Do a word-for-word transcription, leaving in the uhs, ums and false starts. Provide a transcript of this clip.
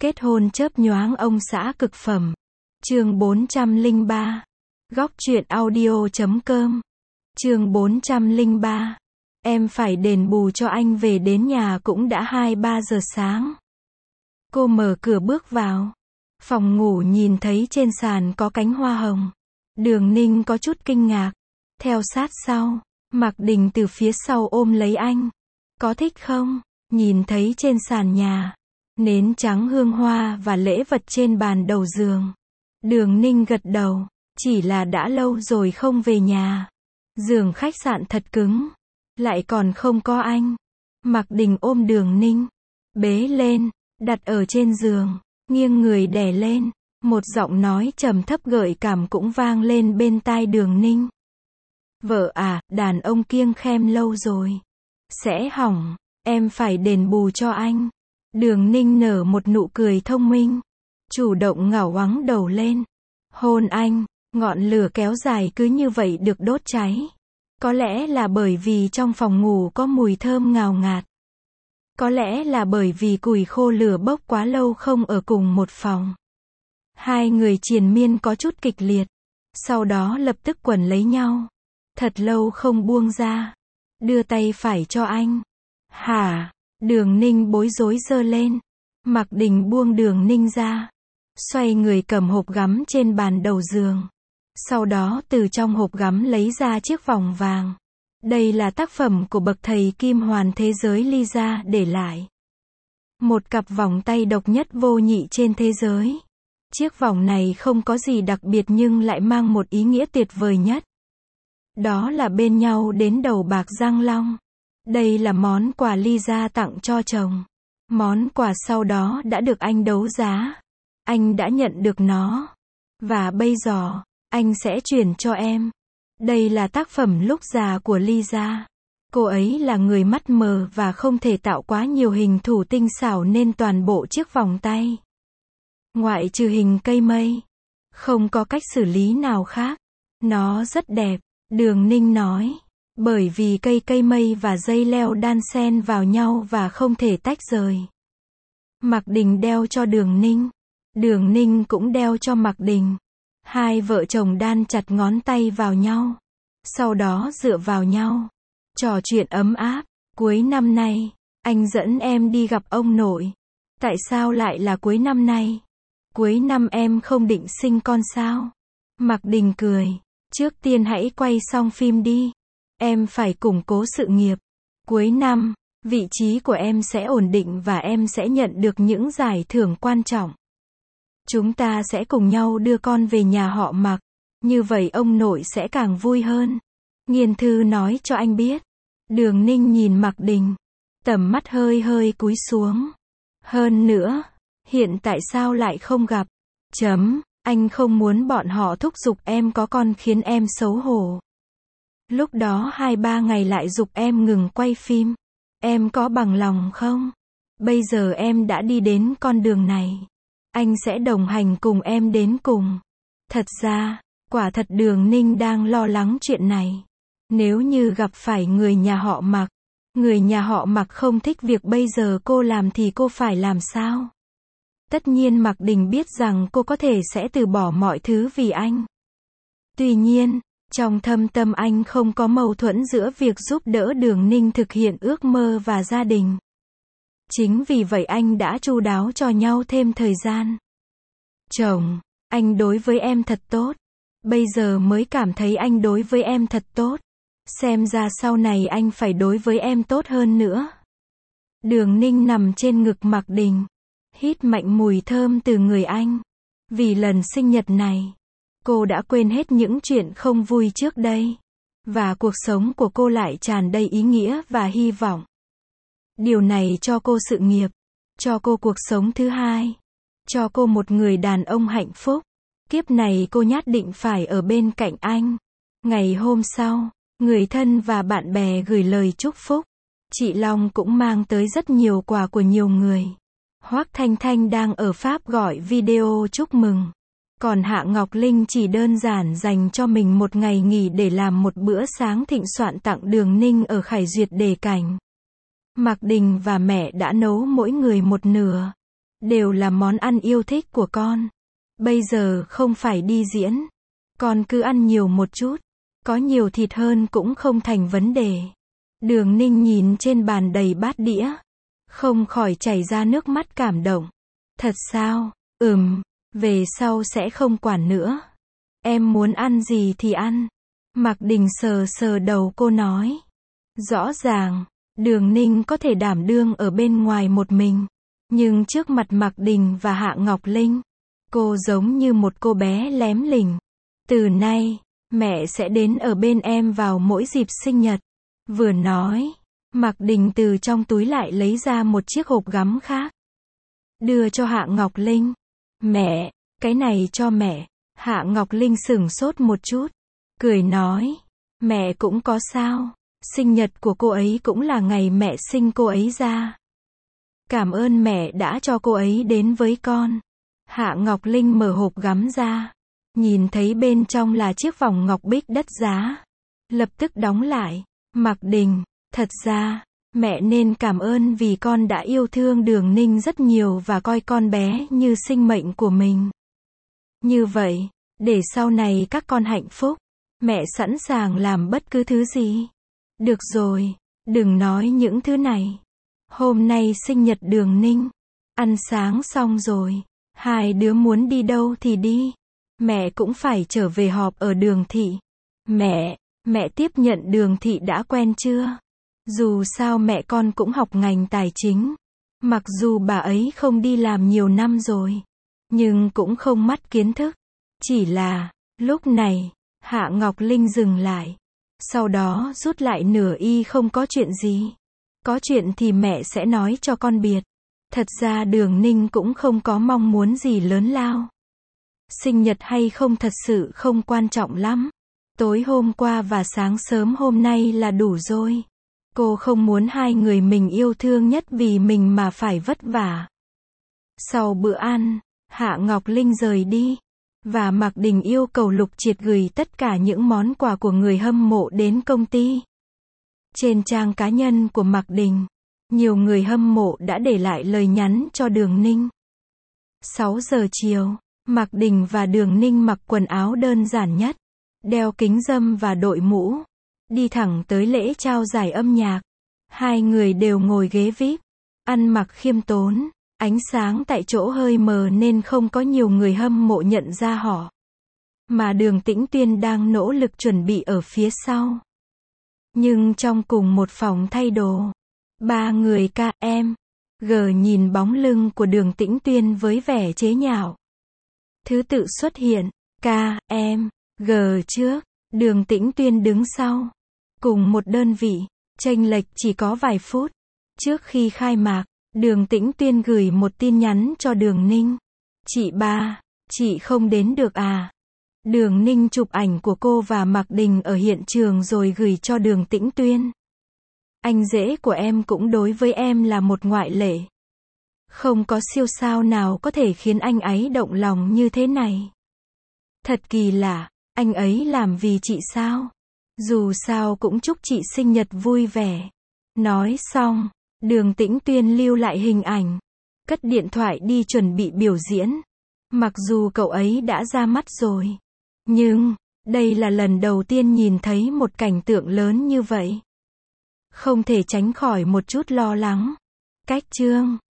Kết hôn chớp nhoáng ông xã cực phẩm. Chương bốn trăm lẻ ba. Góc truyện audio chấm com. Chương bốn trăm lẻ ba. Em phải đền bù cho anh, về đến nhà cũng đã hai ba giờ sáng. Cô mở cửa bước vào. Phòng ngủ nhìn thấy trên sàn có cánh hoa hồng. Đường Ninh có chút kinh ngạc. Theo sát sau, Mạc Đình từ phía sau ôm lấy anh. Có thích không? Nhìn thấy trên sàn nhà, nến trắng hương hoa và lễ vật trên bàn đầu giường. Đường Ninh gật đầu, chỉ là đã lâu rồi không về nhà. Giường khách sạn thật cứng, lại còn không có anh. Mạc Đình ôm Đường Ninh, bế lên, đặt ở trên giường, nghiêng người đè lên. Một giọng nói trầm thấp gợi cảm cũng vang lên bên tai Đường Ninh. Vợ à, đàn ông kiêng khem lâu rồi sẽ hỏng, em phải đền bù cho anh. Đường Ninh nở một nụ cười thông minh, chủ động ngẩng ngoáng đầu lên, hôn anh. Ngọn lửa kéo dài cứ như vậy được đốt cháy. Có lẽ là bởi vì trong phòng ngủ có mùi thơm ngào ngạt. Có lẽ là bởi vì củi khô lửa bốc quá lâu không ở cùng một phòng. Hai người triền miên có chút kịch liệt, sau đó lập tức quấn lấy nhau. Thật lâu không buông ra. Đưa tay phải cho anh. Hả? Đường Ninh bối rối giơ lên. Mạc Đình buông Đường Ninh ra, xoay người cầm hộp gắm trên bàn đầu giường. Sau đó từ trong hộp gắm lấy ra chiếc vòng vàng. Đây là tác phẩm của bậc thầy kim hoàn thế giới Lisa để lại. Một cặp vòng tay độc nhất vô nhị trên thế giới. Chiếc vòng này không có gì đặc biệt nhưng lại mang một ý nghĩa tuyệt vời nhất. Đó là bên nhau đến đầu bạc răng long. Đây là món quà Lisa tặng cho chồng. Món quà sau đó đã được anh đấu giá. Anh đã nhận được nó. Và bây giờ, anh sẽ chuyển cho em. Đây là tác phẩm lúc già của Lisa. Cô ấy là người mắt mờ và không thể tạo quá nhiều hình thù tinh xảo nên toàn bộ chiếc vòng tay, ngoại trừ hình cây mây, không có cách xử lý nào khác. Nó rất đẹp, Đường Ninh nói. Bởi vì cây cây mây và dây leo đan xen vào nhau và không thể tách rời. Mạc Đình đeo cho Đường Ninh. Đường Ninh cũng đeo cho Mạc Đình. Hai vợ chồng đan chặt ngón tay vào nhau. Sau đó dựa vào nhau, trò chuyện ấm áp. Cuối năm nay, anh dẫn em đi gặp ông nội. Tại sao lại là cuối năm nay? Cuối năm em không định sinh con sao? Mạc Đình cười. Trước tiên hãy quay xong phim đi. Em phải củng cố sự nghiệp. Cuối năm, vị trí của em sẽ ổn định và em sẽ nhận được những giải thưởng quan trọng. Chúng ta sẽ cùng nhau đưa con về nhà họ Mạc. Như vậy ông nội sẽ càng vui hơn. Nghiên Thư nói cho anh biết. Đường Ninh nhìn Mạc Đình, tầm mắt hơi hơi cúi xuống. Hơn nữa, hiện tại sao lại không gặp? Chấm, anh không muốn bọn họ thúc giục em có con khiến em xấu hổ. Lúc đó hai ba ngày lại giục em ngừng quay phim. Em có bằng lòng không? Bây giờ em đã đi đến con đường này. Anh sẽ đồng hành cùng em đến cùng. Thật ra, quả thật Đường Ninh đang lo lắng chuyện này. Nếu như gặp phải người nhà họ Mạc, người nhà họ Mạc không thích việc bây giờ cô làm thì cô phải làm sao? Tất nhiên Mạc Đình biết rằng cô có thể sẽ từ bỏ mọi thứ vì anh. Tuy nhiên, trong thâm tâm anh không có mâu thuẫn giữa việc giúp đỡ Đường Ninh thực hiện ước mơ và gia đình. Chính vì vậy anh đã chu đáo cho nhau thêm thời gian. Chồng, anh đối với em thật tốt. Bây giờ mới cảm thấy anh đối với em thật tốt. Xem ra sau này anh phải đối với em tốt hơn nữa. Đường Ninh nằm trên ngực Mạc Đình, hít mạnh mùi thơm từ người anh. Vì lần sinh nhật này, cô đã quên hết những chuyện không vui trước đây. Và cuộc sống của cô lại tràn đầy ý nghĩa và hy vọng. Điều này cho cô sự nghiệp, cho cô cuộc sống thứ hai, cho cô một người đàn ông hạnh phúc. Kiếp này cô nhất định phải ở bên cạnh anh. Ngày hôm sau, người thân và bạn bè gửi lời chúc phúc. Chị Long cũng mang tới rất nhiều quà của nhiều người. Hoắc Thanh Thanh đang ở Pháp gọi video chúc mừng. Còn Hạ Ngọc Linh chỉ đơn giản dành cho mình một ngày nghỉ để làm một bữa sáng thịnh soạn tặng Đường Ninh ở Khải Duyệt Đề Cảnh. Mạc Đình và mẹ đã nấu mỗi người một nửa. đều là món ăn yêu thích của con. Bây giờ không phải đi diễn. Con cứ ăn nhiều một chút. Có nhiều thịt hơn cũng không thành vấn đề. Đường Ninh nhìn trên bàn đầy bát đĩa. Không khỏi chảy ra nước mắt cảm động. Thật sao? Ừm, về sau sẽ không quản nữa. Em muốn ăn gì thì ăn. Mạc Đình sờ sờ đầu cô nói. Rõ ràng, Đường Ninh có thể đảm đương ở bên ngoài một mình. Nhưng trước mặt Mạc Đình và Hạ Ngọc Linh, cô giống như một cô bé lém lỉnh. Từ nay, mẹ sẽ đến ở bên em vào mỗi dịp sinh nhật. Vừa nói, Mạc Đình từ trong túi lại lấy ra một chiếc hộp gắm khác. Đưa cho Hạ Ngọc Linh. Mẹ, cái này cho mẹ. Hạ Ngọc Linh sửng sốt một chút. Cười nói. Mẹ cũng có sao. Sinh nhật của cô ấy cũng là ngày mẹ sinh cô ấy ra. Cảm ơn mẹ đã cho cô ấy đến với con. Hạ Ngọc Linh mở hộp gắm ra. Nhìn thấy bên trong là chiếc vòng ngọc bích đắt giá. Lập tức đóng lại. Mạc Đình, thật ra, mẹ nên cảm ơn vì con đã yêu thương Đường Ninh rất nhiều và coi con bé như sinh mệnh của mình. Như vậy, để sau này các con hạnh phúc, mẹ sẵn sàng làm bất cứ thứ gì. Được rồi, đừng nói những thứ này. Hôm nay sinh nhật Đường Ninh. Ăn sáng xong rồi. Hai đứa muốn đi đâu thì đi. Mẹ cũng phải trở về họp ở Đường Thị. Mẹ, mẹ tiếp nhận Đường Thị đã quen chưa? Dù sao mẹ con cũng học ngành tài chính. Mặc dù bà ấy không đi làm nhiều năm rồi, nhưng cũng không mất kiến thức. Chỉ là, lúc này, Hạ Ngọc Linh dừng lại. Sau đó rút lại nửa y không có chuyện gì. Có chuyện thì mẹ sẽ nói cho con biết. Thật ra Đường Ninh cũng không có mong muốn gì lớn lao. Sinh nhật hay không thật sự không quan trọng lắm. Tối hôm qua và sáng sớm hôm nay là đủ rồi. Cô không muốn hai người mình yêu thương nhất vì mình mà phải vất vả. Sau bữa ăn, Hạ Ngọc Linh rời đi. Và Mạc Đình yêu cầu Lục Triệt gửi tất cả những món quà của người hâm mộ đến công ty. Trên trang cá nhân của Mạc Đình, nhiều người hâm mộ đã để lại lời nhắn cho Đường Ninh. sáu giờ chiều, Mạc Đình và Đường Ninh mặc quần áo đơn giản nhất, đeo kính râm và đội mũ, đi thẳng tới lễ trao giải âm nhạc. Hai người đều ngồi ghế vi ai pi, ăn mặc khiêm tốn, ánh sáng tại chỗ hơi mờ nên không có nhiều người hâm mộ nhận ra họ. Mà Đường Tĩnh Tuyên đang nỗ lực chuẩn bị ở phía sau. Nhưng trong cùng một phòng thay đồ, ba người ca em gờ nhìn bóng lưng của Đường Tĩnh Tuyên với vẻ chế nhạo. Thứ tự xuất hiện, ca em gờ trước, Đường Tĩnh Tuyên đứng sau. Cùng một đơn vị, chênh lệch chỉ có vài phút. Trước khi khai mạc, Đường Tĩnh Tuyên gửi một tin nhắn cho Đường Ninh. Chị ba, chị không đến được à? Đường Ninh chụp ảnh của cô và Mạc Đình ở hiện trường rồi gửi cho Đường Tĩnh Tuyên. Anh rể của em cũng đối với em là một ngoại lệ. Không có siêu sao nào có thể khiến anh ấy động lòng như thế này. Thật kỳ lạ, anh ấy làm vì chị sao? Dù sao cũng chúc chị sinh nhật vui vẻ. Nói xong, Đường Tĩnh Tuyên lưu lại hình ảnh, cất điện thoại đi chuẩn bị biểu diễn. Mặc dù cậu ấy đã ra mắt rồi, nhưng đây là lần đầu tiên nhìn thấy một cảnh tượng lớn như vậy. Không thể tránh khỏi một chút lo lắng. Cách chương